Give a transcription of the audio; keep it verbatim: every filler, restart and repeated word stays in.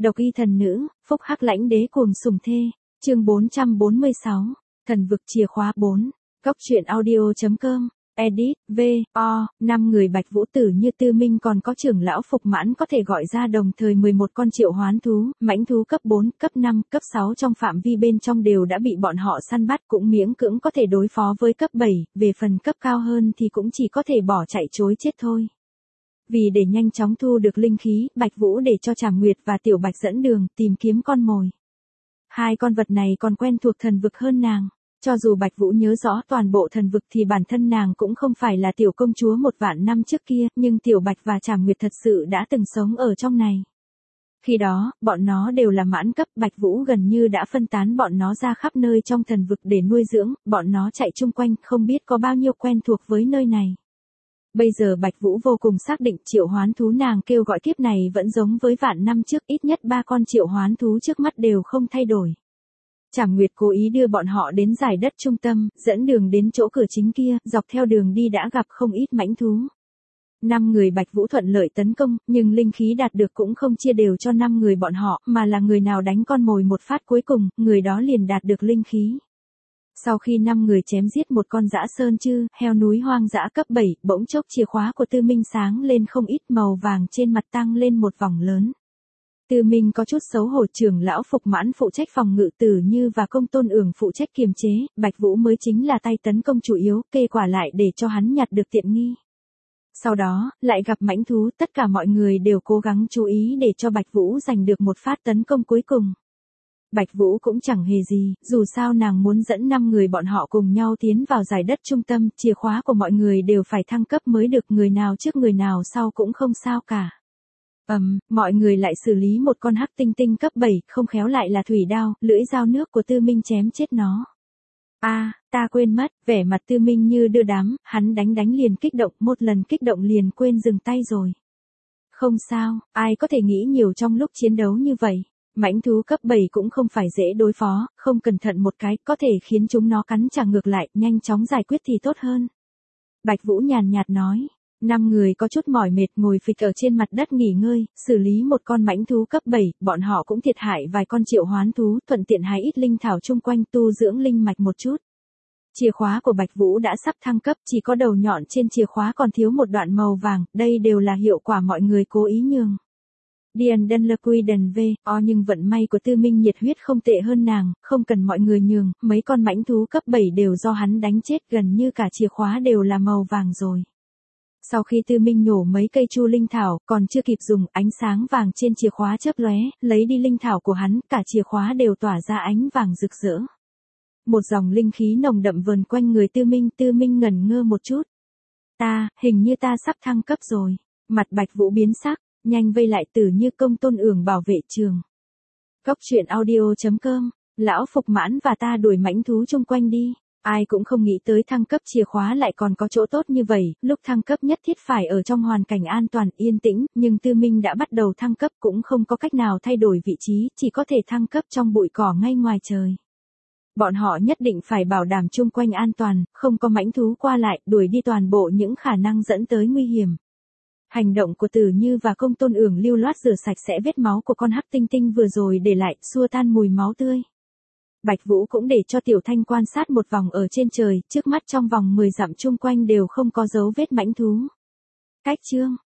Độc y thần nữ, phúc hắc lãnh đế cuồng sủng thê. Chương bốn trăm bốn mươi sáu. Thần vực chìa khóa bốn. Góc truyện audio.com. Edit, V, O, năm người Bạch Vũ tử như Tư Minh còn có trưởng lão Phục Mãn có thể gọi ra đồng thời mười một con triệu hoán thú, mãnh thú cấp bốn, cấp năm, cấp sáu trong phạm vi bên trong đều đã bị bọn họ săn bắt, cũng miễn cưỡng có thể đối phó với cấp bảy, về phần cấp cao hơn thì cũng chỉ có thể bỏ chạy trối chết thôi. Vì để nhanh chóng thu được linh khí, Bạch Vũ để cho Trảm Nguyệt và Tiểu Bạch dẫn đường, tìm kiếm con mồi. Hai con vật này còn quen thuộc thần vực hơn nàng. Cho dù Bạch Vũ nhớ rõ toàn bộ thần vực thì bản thân nàng cũng không phải là tiểu công chúa một vạn năm trước kia, nhưng Tiểu Bạch và Trảm Nguyệt thật sự đã từng sống ở trong này. Khi đó, bọn nó đều là mãn cấp, Bạch Vũ gần như đã phân tán bọn nó ra khắp nơi trong thần vực để nuôi dưỡng, bọn nó chạy chung quanh không biết có bao nhiêu quen thuộc với nơi này. Bây giờ Bạch Vũ vô cùng xác định triệu hoán thú nàng kêu gọi kiếp này vẫn giống với vạn năm trước, ít nhất ba con triệu hoán thú trước mắt đều không thay đổi. Trảm Nguyệt cố ý đưa bọn họ đến giải đất trung tâm, dẫn đường đến chỗ cửa chính kia, dọc theo đường đi đã gặp không ít mãnh thú. Năm người Bạch Vũ thuận lợi tấn công, nhưng linh khí đạt được cũng không chia đều cho năm người bọn họ, mà là người nào đánh con mồi một phát cuối cùng, người đó liền đạt được linh khí. Sau khi năm người chém giết một con dã sơn chư, heo núi hoang dã cấp bảy, bỗng chốc chìa khóa của Tư Minh sáng lên không ít, màu vàng trên mặt tăng lên một vòng lớn. Tư Minh có chút xấu hổ, trưởng lão Phục Mãn phụ trách phòng ngự, Tử Như và Công Tôn Ưởng phụ trách kiềm chế, Bạch Vũ mới chính là tay tấn công chủ yếu, kê quả lại để cho hắn nhặt được tiện nghi. Sau đó, lại gặp mãnh thú, tất cả mọi người đều cố gắng chú ý để cho Bạch Vũ giành được một phát tấn công cuối cùng. Bạch Vũ cũng chẳng hề gì, dù sao nàng muốn dẫn năm người bọn họ cùng nhau tiến vào giải đất trung tâm, chìa khóa của mọi người đều phải thăng cấp mới được, người nào trước người nào sau cũng không sao cả. Ầm, um, mọi người lại xử lý một con hắc tinh tinh cấp bảy, không khéo lại là thủy đao, lưỡi dao nước của Tư Minh chém chết nó. A, à, ta quên mất, vẻ mặt Tư Minh như đưa đám, hắn đánh đánh liền kích động, một lần kích động liền quên dừng tay rồi. Không sao, ai có thể nghĩ nhiều trong lúc chiến đấu như vậy. Mãnh thú cấp bảy cũng không phải dễ đối phó, không cẩn thận một cái, có thể khiến chúng nó cắn trả ngược lại, nhanh chóng giải quyết thì tốt hơn. Bạch Vũ nhàn nhạt nói. Năm người có chút mỏi mệt ngồi phịch ở trên mặt đất nghỉ ngơi, xử lý một con mãnh thú cấp bảy, bọn họ cũng thiệt hại vài con triệu hoán thú, thuận tiện hái ít linh thảo chung quanh tu dưỡng linh mạch một chút. Chìa khóa của Bạch Vũ đã sắp thăng cấp, chỉ có đầu nhọn trên chìa khóa còn thiếu một đoạn màu vàng, đây đều là hiệu quả mọi người cố ý nhường. Điền Đân Lơ Quy Đần V, O nhưng vận may của Tư Minh nhiệt huyết không tệ hơn nàng, không cần mọi người nhường, mấy con mãnh thú cấp bảy đều do hắn đánh chết, gần như cả chìa khóa đều là màu vàng rồi. Sau khi Tư Minh nhổ mấy cây chu linh thảo, còn chưa kịp dùng, ánh sáng vàng trên chìa khóa chớp lóe, lấy đi linh thảo của hắn, cả chìa khóa đều tỏa ra ánh vàng rực rỡ. Một dòng linh khí nồng đậm vờn quanh người Tư Minh, Tư Minh ngẩn ngơ một chút. Ta, hình như ta sắp thăng cấp rồi. Mặt Bạch Vũ biến sắc, nhanh vây lại Tử Như, Công Tôn Ưởng bảo vệ trường. Góc truyện audio.com, lão Phục Mãn và ta đuổi mãnh thú chung quanh đi. Ai cũng không nghĩ tới thăng cấp chìa khóa lại còn có chỗ tốt như vậy, lúc thăng cấp nhất thiết phải ở trong hoàn cảnh an toàn, yên tĩnh, nhưng Tư Minh đã bắt đầu thăng cấp cũng không có cách nào thay đổi vị trí, chỉ có thể thăng cấp trong bụi cỏ ngay ngoài trời. Bọn họ nhất định phải bảo đảm chung quanh an toàn, không có mãnh thú qua lại, đuổi đi toàn bộ những khả năng dẫn tới nguy hiểm. Hành động của Tử Như và Công Tôn Ưởng lưu loát rửa sạch sẽ vết máu của con hắc tinh tinh vừa rồi để lại, xua tan mùi máu tươi. Bạch Vũ cũng để cho Tiểu Thanh quan sát một vòng ở trên trời, trước mắt trong vòng mười dặm chung quanh đều không có dấu vết mãnh thú. Cách chương